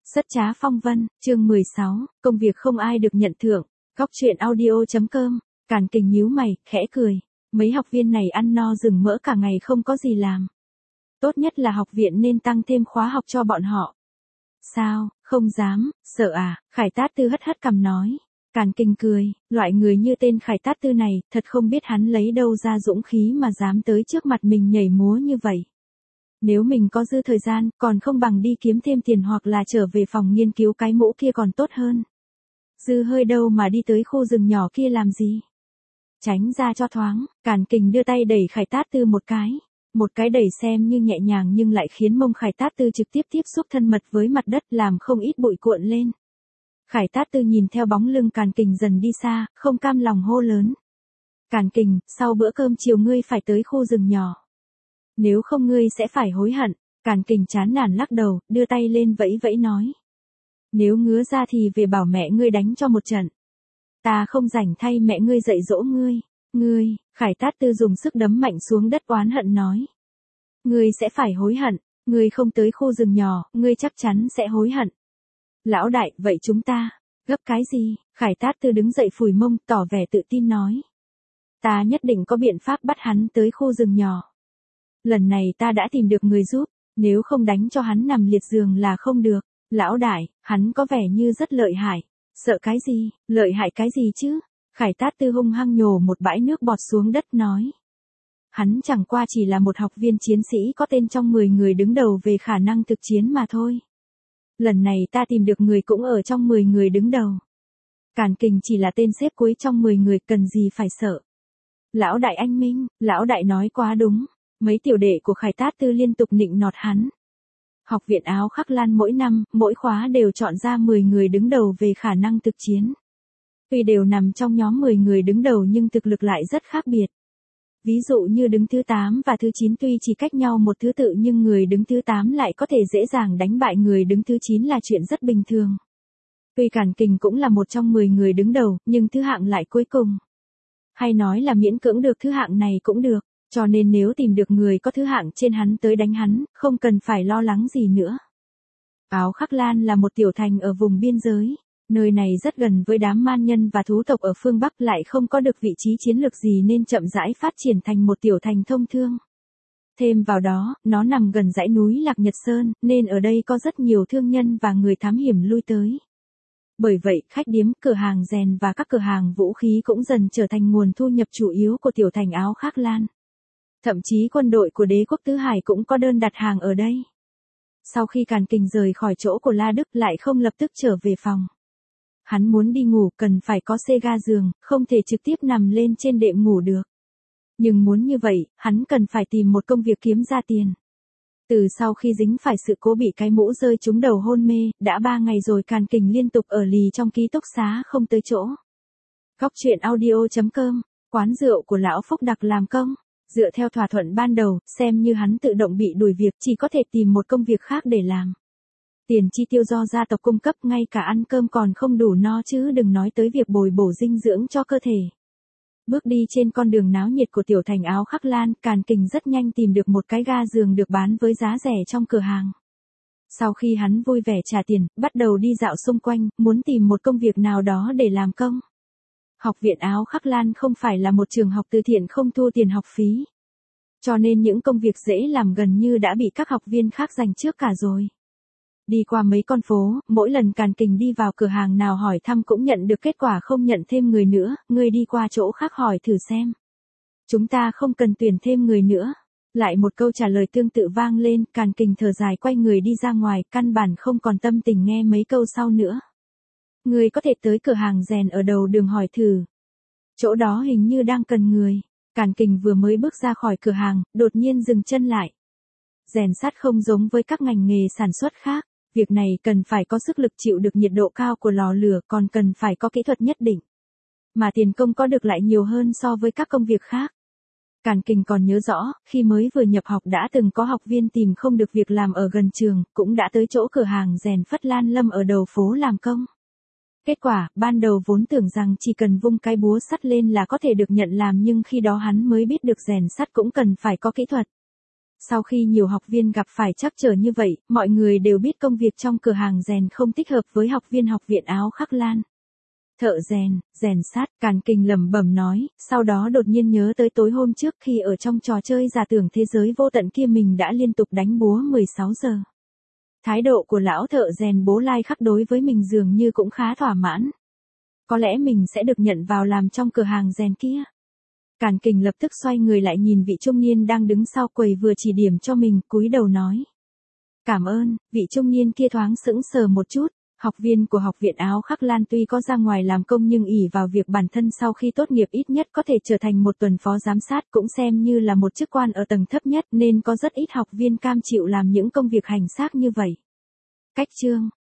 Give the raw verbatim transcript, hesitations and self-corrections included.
Rất trá phong vân, chương mười sáu, công việc không ai được nhận thưởng, góc truyện audio.com, Càn Kình nhíu mày, khẽ cười, mấy học viên này ăn no rừng mỡ cả ngày không có gì làm. Tốt nhất là học viện nên tăng thêm khóa học cho bọn họ. Sao, không dám, sợ à, Khải Tát Tư hất hất cằm nói. Càn Kình cười, loại người như tên Khải Tát Tư này, thật không biết hắn lấy đâu ra dũng khí mà dám tới trước mặt mình nhảy múa như vậy. Nếu mình có dư thời gian, còn không bằng đi kiếm thêm tiền hoặc là trở về phòng nghiên cứu cái mũ kia còn tốt hơn. Dư hơi đâu mà đi tới khu rừng nhỏ kia làm gì? Tránh ra cho thoáng, Càn Kình đưa tay đẩy Khải Tát Tư một cái. Một cái đẩy xem như nhẹ nhàng nhưng lại khiến mông Khải Tát Tư trực tiếp tiếp xúc thân mật với mặt đất làm không ít bụi cuộn lên. Khải Tát Tư nhìn theo bóng lưng Càn Kình dần đi xa, không cam lòng hô lớn. Càn Kình, sau bữa cơm chiều ngươi phải tới khu rừng nhỏ. Nếu không ngươi sẽ phải hối hận. Càn Kình chán nản lắc đầu, đưa tay lên vẫy vẫy nói. Nếu ngứa ra thì về bảo mẹ ngươi đánh cho một trận. Ta không rảnh thay mẹ ngươi dạy dỗ ngươi. Ngươi, Khải Tát Tư dùng sức đấm mạnh xuống đất oán hận nói. Ngươi sẽ phải hối hận, ngươi không tới khu rừng nhỏ, ngươi chắc chắn sẽ hối hận. Lão đại, vậy chúng ta, gấp cái gì? Khải Tát Tư đứng dậy phủi mông, tỏ vẻ tự tin nói. Ta nhất định có biện pháp bắt hắn tới khu rừng nhỏ. Lần này ta đã tìm được người giúp, nếu không đánh cho hắn nằm liệt giường là không được. Lão đại, hắn có vẻ như rất lợi hại. Sợ cái gì, lợi hại cái gì chứ? Khải Tát Tư hung hăng nhổ một bãi nước bọt xuống đất nói. Hắn chẳng qua chỉ là một học viên chiến sĩ có tên trong mười người đứng đầu về khả năng thực chiến mà thôi. Lần này ta tìm được người cũng ở trong mười người đứng đầu. Càn Kình chỉ là tên xếp cuối trong mười người, cần gì phải sợ. Lão đại anh minh, lão đại nói quá đúng. Mấy tiểu đệ của Khải Tát Tư liên tục nịnh nọt hắn. Học viện Áo Khắc Lan mỗi năm, mỗi khóa đều chọn ra mười người đứng đầu về khả năng thực chiến. Tuy đều nằm trong nhóm mười người đứng đầu nhưng thực lực lại rất khác biệt. Ví dụ như đứng thứ tám và thứ chín tuy chỉ cách nhau một thứ tự nhưng người đứng thứ tám lại có thể dễ dàng đánh bại người đứng thứ chín là chuyện rất bình thường. Tuy Càn Kình cũng là một trong mười người đứng đầu, nhưng thứ hạng lại cuối cùng. Hay nói là miễn cưỡng được thứ hạng này cũng được, cho nên nếu tìm được người có thứ hạng trên hắn tới đánh hắn, không cần phải lo lắng gì nữa. Áo Khắc Lan là một tiểu thành ở vùng biên giới. Nơi này rất gần với đám man nhân và thú tộc ở phương Bắc lại không có được vị trí chiến lược gì nên chậm rãi phát triển thành một tiểu thành thông thương. Thêm vào đó, nó nằm gần dãy núi Lạc Nhật Sơn, nên ở đây có rất nhiều thương nhân và người thám hiểm lui tới. Bởi vậy, khách điếm, cửa hàng rèn và các cửa hàng vũ khí cũng dần trở thành nguồn thu nhập chủ yếu của tiểu thành Áo Khắc Lan. Thậm chí quân đội của đế quốc Tứ Hải cũng có đơn đặt hàng ở đây. Sau khi Càn Kình rời khỏi chỗ của La Đức lại không lập tức trở về phòng. Hắn muốn đi ngủ cần phải có xê ga giường, không thể trực tiếp nằm lên trên đệm ngủ được. Nhưng muốn như vậy, hắn cần phải tìm một công việc kiếm ra tiền. Từ sau khi dính phải sự cố bị cái mũ rơi trúng đầu hôn mê, đã ba ngày rồi Càn Kình liên tục ở lì trong ký túc xá không tới chỗ. Góc truyện audio.com, quán rượu của Lão Phúc Đặc làm công. Dựa theo thỏa thuận ban đầu, xem như hắn tự động bị đuổi việc chỉ có thể tìm một công việc khác để làm. Tiền chi tiêu do gia tộc cung cấp ngay cả ăn cơm còn không đủ no chứ đừng nói tới việc bồi bổ dinh dưỡng cho cơ thể. Bước đi trên con đường náo nhiệt của tiểu thành Áo Khắc Lan, Càn Kình rất nhanh tìm được một cái ga giường được bán với giá rẻ trong cửa hàng. Sau khi hắn vui vẻ trả tiền, bắt đầu đi dạo xung quanh, muốn tìm một công việc nào đó để làm công. Học viện Áo Khắc Lan không phải là một trường học từ thiện không thu tiền học phí. Cho nên những công việc dễ làm gần như đã bị các học viên khác giành trước cả rồi. Đi qua mấy con phố, mỗi lần Càn Kình đi vào cửa hàng nào hỏi thăm cũng nhận được kết quả không nhận thêm người nữa, người đi qua chỗ khác hỏi thử xem. Chúng ta không cần tuyển thêm người nữa. Lại một câu trả lời tương tự vang lên, Càn Kình thở dài quay người đi ra ngoài, căn bản không còn tâm tình nghe mấy câu sau nữa. Người có thể tới cửa hàng rèn ở đầu đường hỏi thử. Chỗ đó hình như đang cần người. Càn Kình vừa mới bước ra khỏi cửa hàng, đột nhiên dừng chân lại. Rèn sắt không giống với các ngành nghề sản xuất khác. Việc này cần phải có sức lực chịu được nhiệt độ cao của lò lửa còn cần phải có kỹ thuật nhất định. Mà tiền công có được lại nhiều hơn so với các công việc khác. Càn Kình còn nhớ rõ, khi mới vừa nhập học đã từng có học viên tìm không được việc làm ở gần trường, cũng đã tới chỗ cửa hàng rèn Phất Lan Lâm ở đầu phố làm công. Kết quả, ban đầu vốn tưởng rằng chỉ cần vung cái búa sắt lên là có thể được nhận làm nhưng khi đó hắn mới biết được rèn sắt cũng cần phải có kỹ thuật. Sau khi nhiều học viên gặp phải trắc trở như vậy, mọi người đều biết công việc trong cửa hàng rèn không thích hợp với học viên học viện Áo Khắc Lan. Thợ rèn, rèn sát, Càn Kình lẩm bẩm nói, sau đó đột nhiên nhớ tới tối hôm trước khi ở trong trò chơi giả tưởng thế giới vô tận kia mình đã liên tục đánh búa mười sáu giờ. Thái độ của lão thợ rèn Bố Lai Khắc đối với mình dường như cũng khá thỏa mãn. Có lẽ mình sẽ được nhận vào làm trong cửa hàng rèn kia. Càn Kình lập tức xoay người lại nhìn vị trung niên đang đứng sau quầy vừa chỉ điểm cho mình, cúi đầu nói. Cảm ơn. Vị trung niên kia thoáng sững sờ một chút. Học viên của học viện Áo Khắc Lan tuy có ra ngoài làm công nhưng ỷ vào việc bản thân sau khi tốt nghiệp ít nhất có thể trở thành một tuần phó giám sát cũng xem như là một chức quan ở tầng thấp nhất nên có rất ít học viên cam chịu làm những công việc hành xác như vậy. Cách chương